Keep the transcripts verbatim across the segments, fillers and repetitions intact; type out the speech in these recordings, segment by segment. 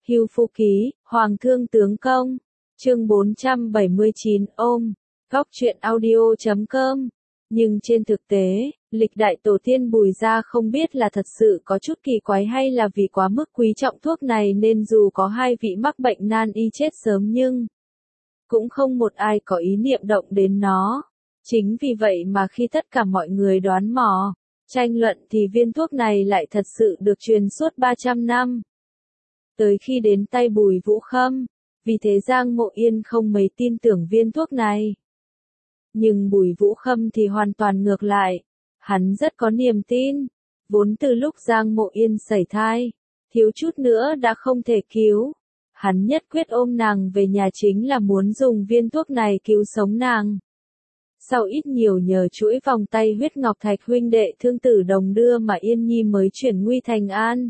Hưu Phu Ký, Hoàng Thương Tướng Công. Chương bốn trăm bảy mươi chín ôm. Góc truyện audio chấm com. Nhưng trên thực tế, lịch đại tổ tiên Bùi gia không biết là thật sự có chút kỳ quái hay là vì quá mức quý trọng thuốc này nên dù có hai vị mắc bệnh nan y chết sớm nhưng cũng không một ai có ý niệm động đến nó. Chính vì vậy mà khi tất cả mọi người đoán mò, tranh luận thì viên thuốc này lại thật sự được truyền suốt ba trăm năm. Tới khi đến tay Bùi Vũ Khâm, vì thế Giang Mộ Yên không mấy tin tưởng viên thuốc này. Nhưng Bùi Vũ Khâm thì hoàn toàn ngược lại, hắn rất có niềm tin, vốn từ lúc Giang Mộ Yên sảy thai, thiếu chút nữa đã không thể cứu. Hắn nhất quyết ôm nàng về nhà chính là muốn dùng viên thuốc này cứu sống nàng. Sau ít nhiều nhờ chuỗi vòng tay huyết ngọc thạch huynh đệ thương tử đồng đưa mà Yên Nhi mới chuyển nguy thành an.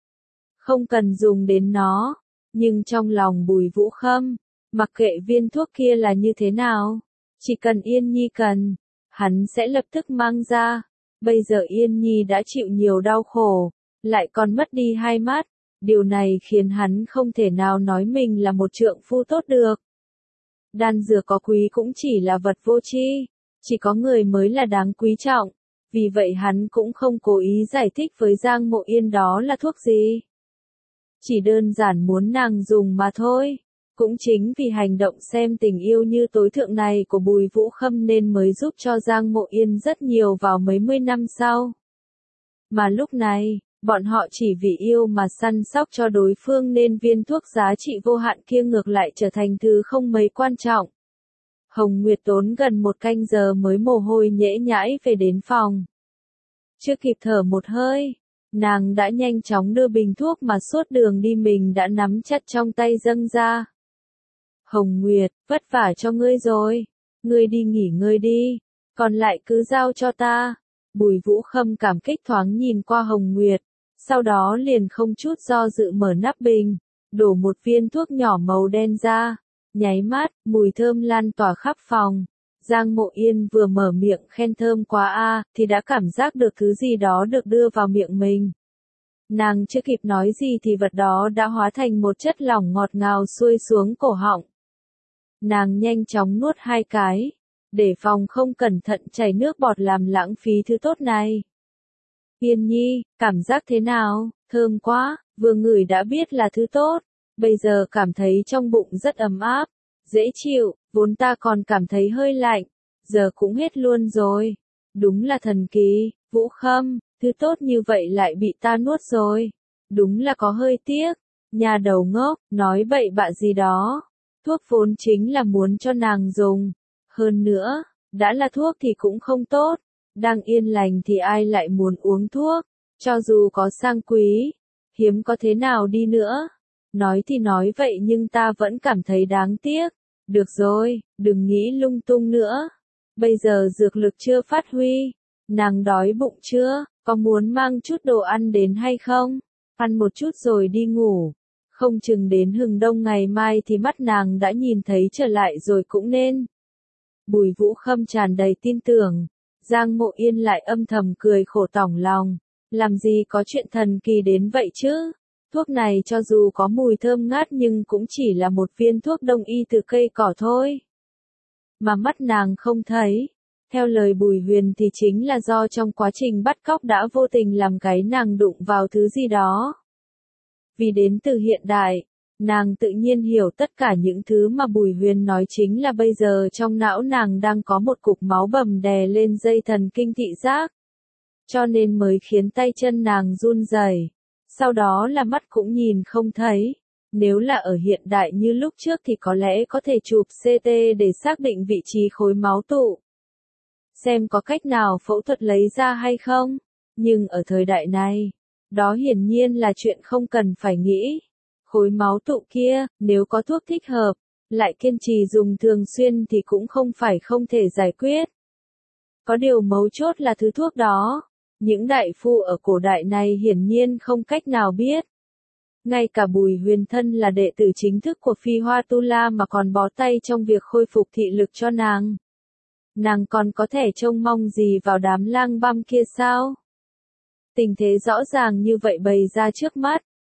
Không cần dùng đến nó, nhưng trong lòng Bùi Vũ Khâm, mặc kệ viên thuốc kia là như thế nào, chỉ cần Yên Nhi cần, hắn sẽ lập tức mang ra. Bây giờ Yên Nhi đã chịu nhiều đau khổ, lại còn mất đi hai mắt, điều này khiến hắn không thể nào nói mình là một trượng phu tốt được. Đan dược có quý cũng chỉ là vật vô tri, chỉ có người mới là đáng quý trọng, vì vậy hắn cũng không cố ý giải thích với Giang Mộ Yên đó là thuốc gì. Chỉ đơn giản muốn nàng dùng mà thôi. Cũng chính vì hành động xem tình yêu như tối thượng này của Bùi Vũ Khâm nên mới giúp cho Giang Mộ Yên rất nhiều vào mấy mươi năm sau. Mà lúc này, bọn họ chỉ vì yêu mà săn sóc cho đối phương nên viên thuốc giá trị vô hạn kia ngược lại trở thành thứ không mấy quan trọng. Hồng Nguyệt tốn gần một canh giờ mới mồ hôi nhễ nhãi về đến phòng. Chưa kịp thở một hơi, nàng đã nhanh chóng đưa bình thuốc mà suốt đường đi mình đã nắm chặt trong tay dâng ra. Hồng Nguyệt, vất vả cho ngươi rồi, ngươi đi nghỉ ngơi đi, còn lại cứ giao cho ta. Bùi Vũ Khâm cảm kích thoáng nhìn qua Hồng Nguyệt, sau đó liền không chút do dự mở nắp bình, đổ một viên thuốc nhỏ màu đen ra, nháy mắt, mùi thơm lan tỏa khắp phòng. Giang Mộ Yên vừa mở miệng khen thơm quá a, thì đã cảm giác được thứ gì đó được đưa vào miệng mình. Nàng chưa kịp nói gì thì vật đó đã hóa thành một chất lỏng ngọt ngào xuôi xuống cổ họng. Nàng nhanh chóng nuốt hai cái, để phòng không cẩn thận chảy nước bọt làm lãng phí thứ tốt này. Yên Nhi, cảm giác thế nào? Thơm quá, vừa ngửi đã biết là thứ tốt, bây giờ cảm thấy trong bụng rất ấm áp, dễ chịu, vốn ta còn cảm thấy hơi lạnh, giờ cũng hết luôn rồi. Đúng là thần kỳ, Vũ Khâm, thứ tốt như vậy lại bị ta nuốt rồi. Đúng là có hơi tiếc, nhà đầu ngốc, nói bậy bạ gì đó. Thuốc vốn chính là muốn cho nàng dùng. Hơn nữa, đã là thuốc thì cũng không tốt. Đang yên lành thì ai lại muốn uống thuốc, cho dù có sang quý, hiếm có thế nào đi nữa. Nói thì nói vậy nhưng ta vẫn cảm thấy đáng tiếc. Được rồi, đừng nghĩ lung tung nữa. Bây giờ dược lực chưa phát huy. Nàng đói bụng chưa? Có muốn mang chút đồ ăn đến hay không? Ăn một chút rồi đi ngủ. Không chừng đến hừng đông ngày mai thì mắt nàng đã nhìn thấy trở lại rồi cũng nên. Bùi Vũ Khâm tràn đầy tin tưởng. Giang Mộ Yên lại âm thầm cười khổ tỏng lòng. Làm gì có chuyện thần kỳ đến vậy chứ? Thuốc này cho dù có mùi thơm ngát nhưng cũng chỉ là một viên thuốc đông y từ cây cỏ thôi. Mà mắt nàng không thấy. Theo lời Bùi Huyền thì chính là do trong quá trình bắt cóc đã vô tình làm cái nàng đụng vào thứ gì đó. Vì đến từ hiện đại, nàng tự nhiên hiểu tất cả những thứ mà Bùi Huyền nói chính là bây giờ trong não nàng đang có một cục máu bầm đè lên dây thần kinh thị giác. Cho nên mới khiến tay chân nàng run rẩy. Sau đó là mắt cũng nhìn không thấy. Nếu là ở hiện đại như lúc trước thì có lẽ có thể chụp xê tê để xác định vị trí khối máu tụ. Xem có cách nào phẫu thuật lấy ra hay không. Nhưng ở thời đại này, đó hiển nhiên là chuyện không cần phải nghĩ. Khối máu tụ kia, nếu có thuốc thích hợp, lại kiên trì dùng thường xuyên thì cũng không phải không thể giải quyết. Có điều mấu chốt là thứ thuốc đó. Những đại phu ở cổ đại này hiển nhiên không cách nào biết. Ngay cả Bùi Huyền thân là đệ tử chính thức của Phi Hoa Tu La mà còn bó tay trong việc khôi phục thị lực cho nàng. Nàng còn có thể trông mong gì vào đám lang băm kia sao? Tình thế rõ ràng như vậy bày ra trước mắt,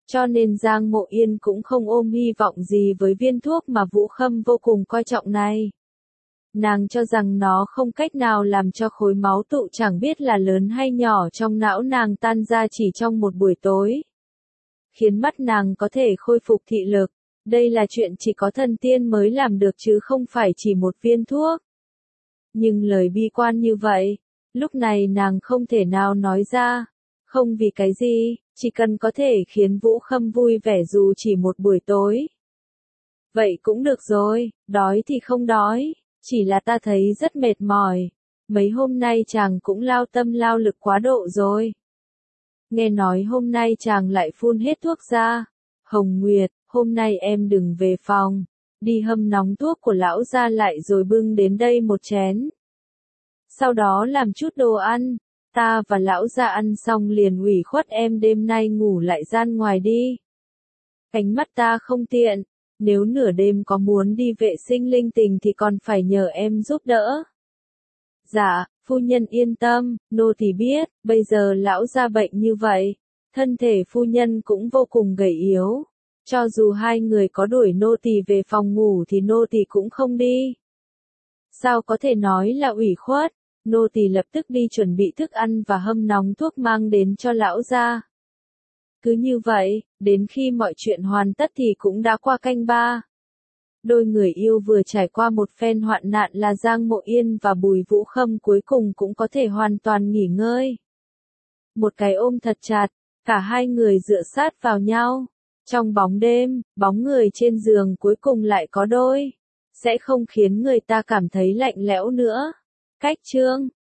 Cho nên Giang Mộ Yên cũng không ôm hy vọng gì với viên thuốc mà Vũ Khâm vô cùng coi trọng này. Nàng cho rằng nó không cách nào làm cho khối máu tụ chẳng biết là lớn hay nhỏ trong não nàng tan ra chỉ trong một buổi tối. Khiến mắt nàng có thể khôi phục thị lực. Đây là chuyện chỉ có thần tiên mới làm được chứ không phải chỉ một viên thuốc. Nhưng lời bi quan như vậy, lúc này nàng không thể nào nói ra. Không vì cái gì, chỉ cần có thể khiến Vũ Khâm vui vẻ dù chỉ một buổi tối. Vậy cũng được rồi, đói thì không đói, chỉ là ta thấy rất mệt mỏi. Mấy hôm nay chàng cũng lao tâm lao lực quá độ rồi. Nghe nói hôm nay chàng lại phun hết thuốc ra. Hồng Nguyệt, hôm nay em đừng về phòng, đi hâm nóng thuốc của lão ra lại rồi bưng đến đây một chén. Sau đó làm chút đồ ăn, ta và lão ra ăn xong liền ủy khuất em đêm nay ngủ lại gian ngoài đi. Cánh mắt ta không tiện, nếu nửa đêm có muốn đi vệ sinh linh tinh thì còn phải nhờ em giúp đỡ. Dạ, phu nhân yên tâm, nô tỳ biết, bây giờ lão ra bệnh như vậy, thân thể phu nhân cũng vô cùng gầy yếu. Cho dù hai người có đuổi nô tỳ về phòng ngủ thì nô tỳ cũng không đi. Sao có thể nói là ủy khuất, nô tỳ lập tức đi chuẩn bị thức ăn và hâm nóng thuốc mang đến cho lão gia. Cứ như vậy, đến khi mọi chuyện hoàn tất thì cũng đã qua canh ba. Đôi người yêu vừa trải qua một phen hoạn nạn là Giang Mộ Yên và Bùi Vũ Khâm cuối cùng cũng có thể hoàn toàn nghỉ ngơi. Một cái ôm thật chặt, cả hai người dựa sát vào nhau. Trong bóng đêm, bóng người trên giường cuối cùng lại có đôi. Sẽ không khiến người ta cảm thấy lạnh lẽo nữa. Cách chương